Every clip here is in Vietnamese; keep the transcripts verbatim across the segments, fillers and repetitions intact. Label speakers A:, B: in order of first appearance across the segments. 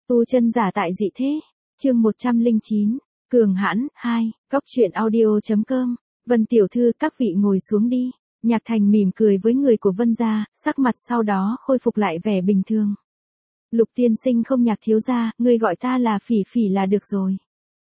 A: Tu chân giả tại dị thế. Chương một trăm lẻ chín. Cường hãn, hai, Cóc truyện audio chấm com. Vân tiểu thư, các vị ngồi xuống đi. Nhạc Thành mỉm cười với người của Vân gia, sắc mặt sau đó khôi phục lại vẻ bình thường. Lục tiên sinh không Nhạc thiếu gia, ngươi gọi ta là Phỉ Phỉ là được rồi.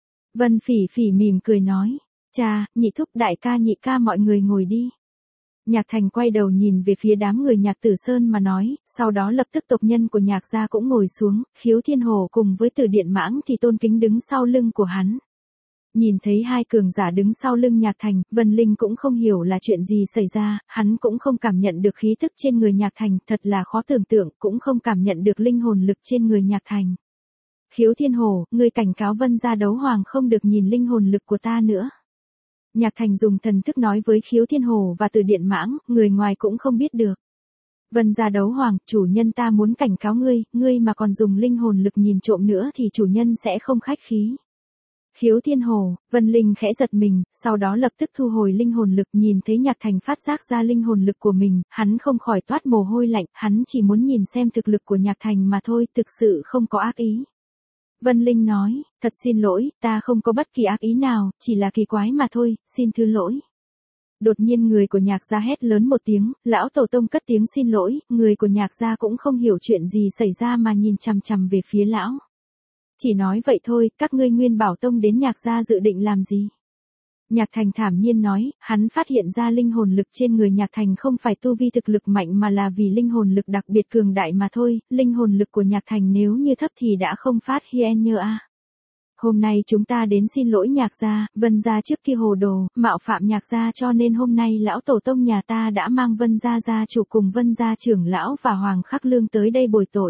A: Vân Phỉ Phỉ mỉm cười nói. Cha, nhị thúc, đại ca, nhị ca, mọi người ngồi đi. Nhạc Thành quay đầu nhìn về phía đám người Nhạc Tử Sơn mà nói, sau đó lập tức tộc nhân của Nhạc gia cũng ngồi xuống, Khiếu Thiên Hồ cùng với Từ Điện Mãng thì tôn kính đứng sau lưng của hắn. Nhìn thấy hai cường giả đứng sau lưng Nhạc Thành, Vân Linh cũng không hiểu là chuyện gì xảy ra, hắn cũng không cảm nhận được khí tức trên người Nhạc Thành, thật là khó tưởng tượng, cũng không cảm nhận được linh hồn lực trên người Nhạc Thành. Khiếu Thiên Hồ, ngươi cảnh cáo Vân gia đấu hoàng không được nhìn linh hồn lực của ta nữa. Nhạc Thành dùng thần thức nói với Khiếu Thiên Hồ và Từ Điện Mãng, người ngoài cũng không biết được. Vân gia đấu hoàng, chủ nhân ta muốn cảnh cáo ngươi, ngươi mà còn dùng linh hồn lực nhìn trộm nữa thì chủ nhân sẽ không khách khí. Khiếu Thiên Hồ, Vân Linh khẽ giật mình, sau đó lập tức thu hồi linh hồn lực, nhìn thấy Nhạc Thành phát giác ra linh hồn lực của mình, hắn không khỏi toát mồ hôi lạnh, hắn chỉ muốn nhìn xem thực lực của Nhạc Thành mà thôi, thực sự không có ác ý. Vân Linh nói, thật xin lỗi, ta không có bất kỳ ác ý nào, chỉ là kỳ quái mà thôi, xin thứ lỗi. Đột nhiên người của Nhạc gia hét lớn một tiếng, lão tổ tông cất tiếng xin lỗi, người của Nhạc gia cũng không hiểu chuyện gì xảy ra mà nhìn chằm chằm về phía lão. Chỉ nói vậy thôi, các ngươi Nguyên Bảo Tông đến Nhạc gia dự định làm gì? Nhạc Thành thản nhiên nói, hắn phát hiện ra linh hồn lực trên người Nhạc Thành không phải tu vi thực lực mạnh mà là vì linh hồn lực đặc biệt cường đại mà thôi, linh hồn lực của Nhạc Thành nếu như thấp thì đã không phát hiện như a. Hôm nay chúng ta đến xin lỗi Nhạc gia, Vân gia trước kia hồ đồ, mạo phạm Nhạc gia cho nên hôm nay lão tổ tông nhà ta đã mang Vân gia gia chủ cùng Vân gia trưởng lão và Hoàng Khắc Lương tới đây bồi tội.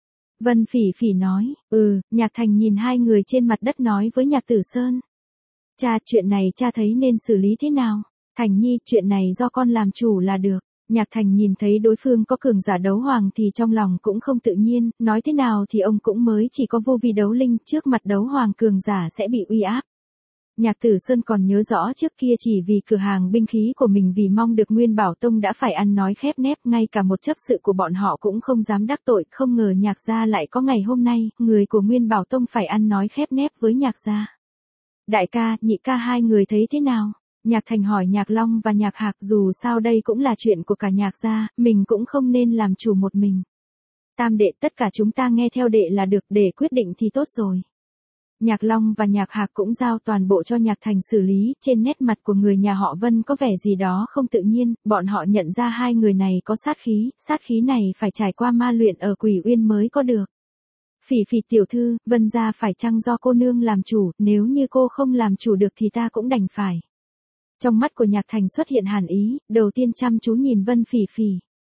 A: Vân Phỉ Phỉ nói, ừ, Nhạc Thành nhìn hai người trên mặt đất nói với Nhạc Tử Sơn. Cha, chuyện này cha thấy nên xử lý thế nào? Thành Nhi, chuyện này do con làm chủ là được. Nhạc Thành nhìn thấy đối phương có cường giả đấu hoàng thì trong lòng cũng không tự nhiên, nói thế nào thì ông cũng mới chỉ có vô vi đấu linh, trước mặt đấu hoàng cường giả sẽ bị uy áp. Nhạc Tử Sơn còn nhớ rõ trước kia chỉ vì cửa hàng binh khí của mình vì mong được Nguyên Bảo Tông đã phải ăn nói khép nép, ngay cả một chấp sự của bọn họ cũng không dám đắc tội, không ngờ Nhạc gia lại có ngày hôm nay, người của Nguyên Bảo Tông phải ăn nói khép nép với Nhạc gia. Đại ca, nhị ca hai người thấy thế nào? Nhạc Thành hỏi Nhạc Long và Nhạc Hạc, dù sao đây cũng là chuyện của cả Nhạc gia, mình cũng không nên làm chủ một mình. Tam đệ, tất cả chúng ta nghe theo đệ là được, để quyết định thì tốt rồi. Nhạc Long và Nhạc Hạc cũng giao toàn bộ cho Nhạc Thành xử lý, trên nét mặt của người nhà họ Vân có vẻ gì đó không tự nhiên, bọn họ nhận ra hai người này có sát khí, sát khí này phải trải qua ma luyện ở Quỷ Uyên mới có được. Phỉ Phỉ tiểu thư, Vân gia phải chăng do cô nương làm chủ, nếu như cô không làm chủ được thì ta cũng đành phải. Trong mắt của Nhạc Thành xuất hiện hàn ý, đầu tiên chăm chú nhìn Vân Phỉ Phỉ.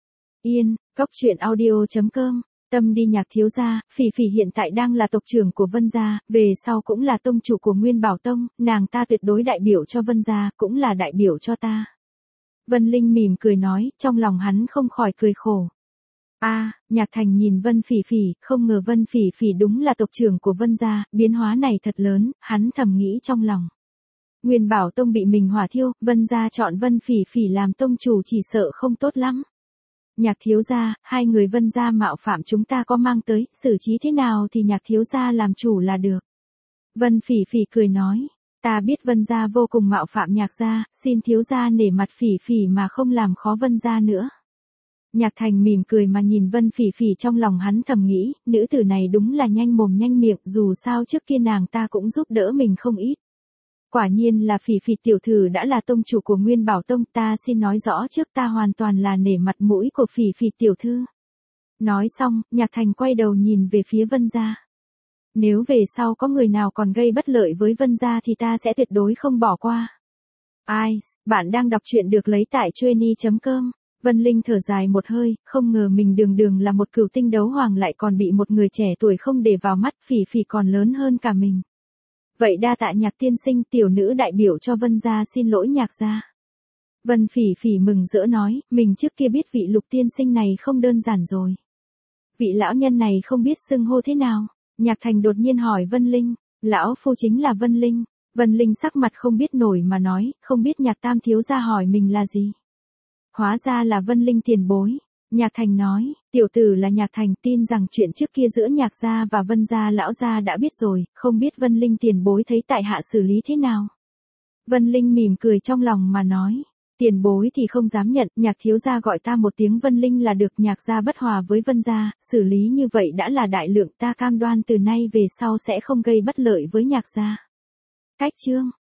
A: Yên, Cóc truyện audio chấm com. Tâm đi Nhạc thiếu gia, Phỉ Phỉ hiện tại đang là tộc trưởng của Vân gia, về sau cũng là tông chủ của Nguyên Bảo Tông, nàng ta tuyệt đối đại biểu cho Vân gia, cũng là đại biểu cho ta. Vân Linh mỉm cười nói, trong lòng hắn không khỏi cười khổ. A, à, Nhạc Thành nhìn Vân Phỉ Phỉ, không ngờ Vân Phỉ Phỉ đúng là tộc trưởng của Vân gia, biến hóa này thật lớn, hắn thầm nghĩ trong lòng. Nguyên Bảo Tông bị mình hỏa thiêu, Vân gia chọn Vân Phỉ Phỉ làm tông chủ chỉ sợ không tốt lắm. Nhạc thiếu gia, hai người Vân gia mạo phạm chúng ta có mang tới, xử trí thế nào thì Nhạc thiếu gia làm chủ là được. Vân Phỉ Phỉ cười nói, ta biết Vân gia vô cùng mạo phạm Nhạc gia, xin thiếu gia nể mặt Phỉ Phỉ mà không làm khó Vân gia nữa. Nhạc Thành mỉm cười mà nhìn Vân Phỉ Phỉ, trong lòng hắn thầm nghĩ, nữ tử này đúng là nhanh mồm nhanh miệng, dù sao trước kia nàng ta cũng giúp đỡ mình không ít. Quả nhiên là Phỉ Phỉ tiểu thư đã là tông chủ của Nguyên Bảo Tông, ta xin nói rõ trước, ta hoàn toàn là nể mặt mũi của Phỉ Phỉ tiểu thư. Nói xong, Nhạc Thành quay đầu nhìn về phía Vân gia. Nếu về sau có người nào còn gây bất lợi với Vân gia thì ta sẽ tuyệt đối không bỏ qua. Ai, bạn đang đọc truyện được lấy tại trueni chấm com. Vân Linh thở dài một hơi, không ngờ mình đường đường là một cửu tinh đấu hoàng lại còn bị một người trẻ tuổi không để vào mắt, Phỉ Phỉ còn lớn hơn cả mình. Vậy đa tạ Nhạc tiên sinh, tiểu nữ đại biểu cho Vân gia xin lỗi Nhạc gia. Vân Phỉ Phỉ mừng rỡ nói, mình trước kia biết vị Lục tiên sinh này không đơn giản rồi. Vị lão nhân này không biết xưng hô thế nào? Nhạc Thành đột nhiên hỏi Vân Linh, lão phu chính là Vân Linh. Vân Linh sắc mặt không biết nổi mà nói, không biết Nhạc tam thiếu gia hỏi mình là gì. Hóa ra là Vân Linh tiền bối. Nhạc Thành nói, tiểu tử là Nhạc Thành, tin rằng chuyện trước kia giữa Nhạc gia và Vân gia lão gia đã biết rồi, không biết Vân Linh tiền bối thấy tại hạ xử lý thế nào. Vân Linh mỉm cười trong lòng mà nói, tiền bối thì không dám nhận, Nhạc thiếu gia gọi ta một tiếng Vân Linh là được, Nhạc gia bất hòa với Vân gia, xử lý như vậy đã là đại lượng, ta cam đoan từ nay về sau sẽ không gây bất lợi với Nhạc gia. Cách chương